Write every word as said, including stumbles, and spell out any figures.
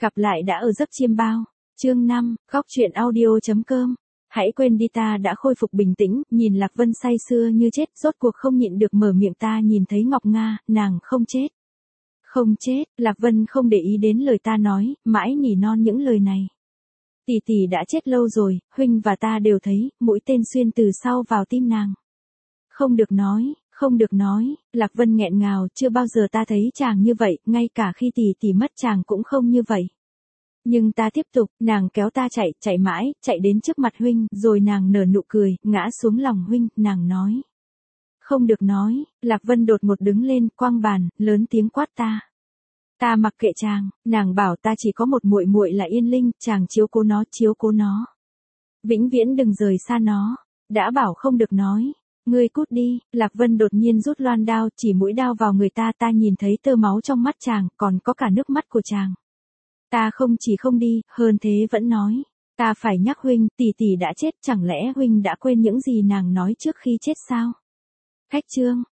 Gặp lại đã ở giấc chiêm bao. Chương năm, góc truyện audio chấm com. Hãy quên đi, ta đã khôi phục bình tĩnh, nhìn Lạc Vân say sưa như chết, rốt cuộc không nhịn được mở miệng, ta nhìn thấy Ngọc Nga, nàng không chết. Không chết, Lạc Vân không để ý đến lời ta nói, mãi nỉ non những lời này. Tỷ tỷ đã chết lâu rồi, huynh và ta đều thấy, mũi tên xuyên từ sau vào tim nàng. Không được nói, không được nói, Lạc Vân nghẹn ngào, chưa bao giờ ta thấy chàng như vậy, ngay cả khi tỷ tỷ mất chàng cũng không như vậy. Nhưng ta tiếp tục, nàng kéo ta chạy, chạy mãi, chạy đến trước mặt huynh, rồi nàng nở nụ cười, ngã xuống lòng huynh, nàng nói. Không được nói, Lạc Vân đột ngột đứng lên, quăng bàn, lớn tiếng quát ta. Ta mặc kệ chàng, nàng bảo ta chỉ có một muội muội là Yên Linh, chàng chiếu cố nó, chiếu cố nó. Vĩnh viễn đừng rời xa nó, đã bảo không được nói. Ngươi cút đi, Lạc Vân đột nhiên rút loan đao, chỉ mũi đao vào người ta, ta nhìn thấy tơ máu trong mắt chàng, còn có cả nước mắt của chàng. Ta không chỉ không đi, hơn thế vẫn nói. Ta phải nhắc huynh, tỷ tỷ đã chết, chẳng lẽ huynh đã quên những gì nàng nói trước khi chết sao? Khách chương,